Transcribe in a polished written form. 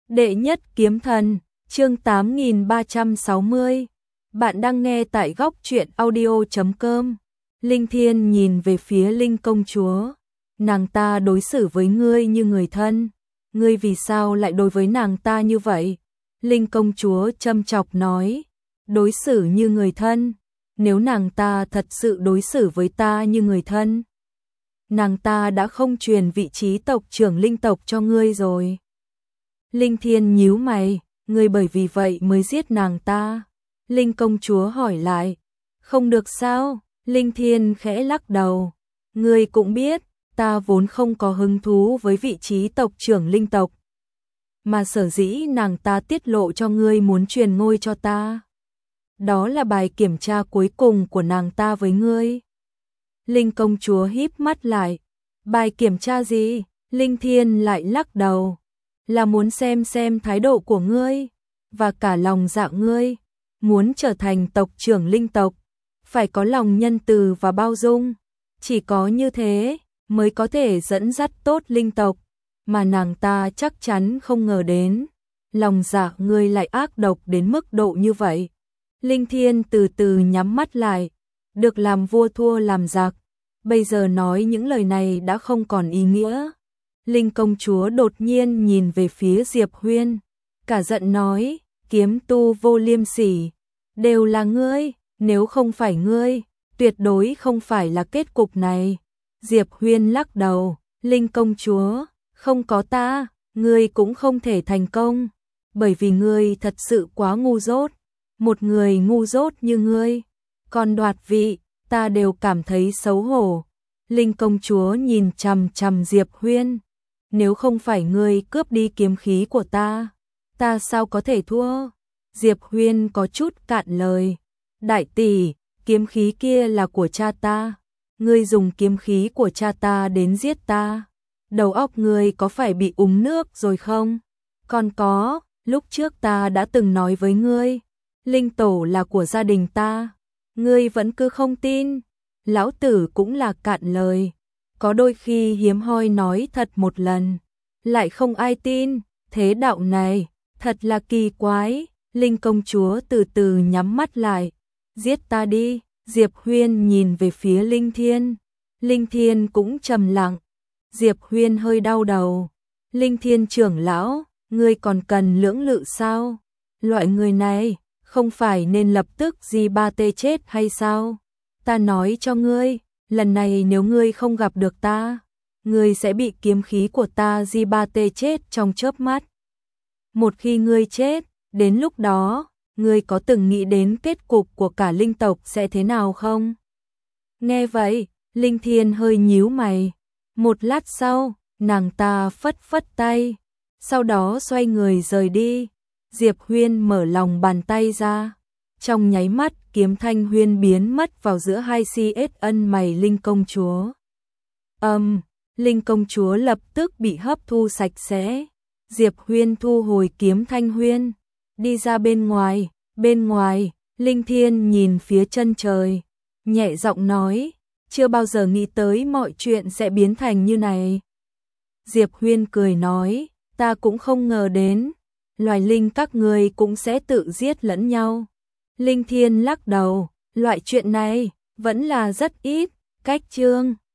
Đệ nhất kiếm thần, chương 8360. Bạn đang nghe tại góc truyện audio.com. Linh Thiên nhìn về phía Linh công chúa. Nàng ta đối xử với ngươi như người thân. Ngươi vì sao lại đối với nàng ta như vậy? Linh công chúa châm chọc nói. Đối xử như người thân. Nếu nàng ta thật sự đối xử với ta như người thân, nàng ta đã không truyền vị trí tộc trưởng linh tộc cho ngươi rồi. Linh Thiên nhíu mày, ngươi bởi vì vậy mới giết nàng ta. Linh công chúa hỏi lại, không được sao? Linh Thiên khẽ lắc đầu, ngươi cũng biết, ta vốn không có hứng thú với vị trí tộc trưởng linh tộc. Mà sở dĩ nàng ta tiết lộ cho ngươi muốn truyền ngôi cho ta, đó là bài kiểm tra cuối cùng của nàng ta với ngươi. Linh công chúa híp mắt lại, bài kiểm tra gì? Linh Thiên lại lắc đầu, là muốn xem thái độ của ngươi, và cả lòng dạ ngươi, muốn trở thành tộc trưởng linh tộc, phải có lòng nhân từ và bao dung, chỉ có như thế mới có thể dẫn dắt tốt linh tộc, mà nàng ta chắc chắn không ngờ đến, lòng dạ ngươi lại ác độc đến mức độ như vậy. Linh Thiên từ từ nhắm mắt lại, được làm vua thua làm giặc, bây giờ nói những lời này đã không còn ý nghĩa. Linh công chúa đột nhiên nhìn về phía Diệp Huyên, cả giận nói, kiếm tu vô liêm sỉ, đều là ngươi, nếu không phải ngươi, tuyệt đối không phải là kết cục này. Diệp Huyên lắc đầu, Linh công chúa, không có ta, ngươi cũng không thể thành công, bởi vì ngươi thật sự quá ngu dốt, một người ngu dốt như ngươi, còn đoạt vị, ta đều cảm thấy xấu hổ. Linh công chúa nhìn chằm chằm Diệp Huyên, nếu không phải ngươi cướp đi kiếm khí của ta sao có thể thua? Diệp Huyên có chút cạn lời, đại tỷ, kiếm khí kia là của cha ta, ngươi dùng kiếm khí của cha ta đến giết ta, đầu óc ngươi có phải bị uống nước rồi không? Còn có, lúc trước ta đã từng nói với ngươi, linh tổ là của gia đình ta, ngươi vẫn cứ không tin. Lão tử cũng là cạn lời, có đôi khi hiếm hoi nói thật một lần, lại không ai tin, thế đạo này, thật là kỳ quái. Linh công chúa từ từ nhắm mắt lại, giết ta đi. Diệp Huyên nhìn về phía Linh Thiên, Linh Thiên cũng trầm lặng. Diệp Huyên hơi đau đầu, Linh Thiên trưởng lão, ngươi còn cần lưỡng lự sao? Loại người này, không phải nên lập tức Di3T chết hay sao? Ta nói cho ngươi, lần này nếu ngươi không gặp được ta, ngươi sẽ bị kiếm khí của ta Di3T chết trong chớp mắt. Một khi ngươi chết, đến lúc đó, ngươi có từng nghĩ đến kết cục của cả linh tộc sẽ thế nào không? Nghe vậy, Linh Thiên hơi nhíu mày. Một lát sau, nàng ta phất phất tay, sau đó xoay người rời đi. Diệp Huyên mở lòng bàn tay ra. Trong nháy mắt, kiếm thanh huyên biến mất vào giữa hai ân mày Linh công chúa. Linh công chúa lập tức bị hấp thu sạch sẽ. Diệp Huyên thu hồi kiếm thanh huyên, đi ra bên ngoài, Linh Thiên nhìn phía chân trời, nhẹ giọng nói, chưa bao giờ nghĩ tới mọi chuyện sẽ biến thành như này. Diệp Huyên cười nói, ta cũng không ngờ đến, loài linh các người cũng sẽ tự giết lẫn nhau. Linh Thiên lắc đầu, loại chuyện này vẫn là rất ít. Cách chương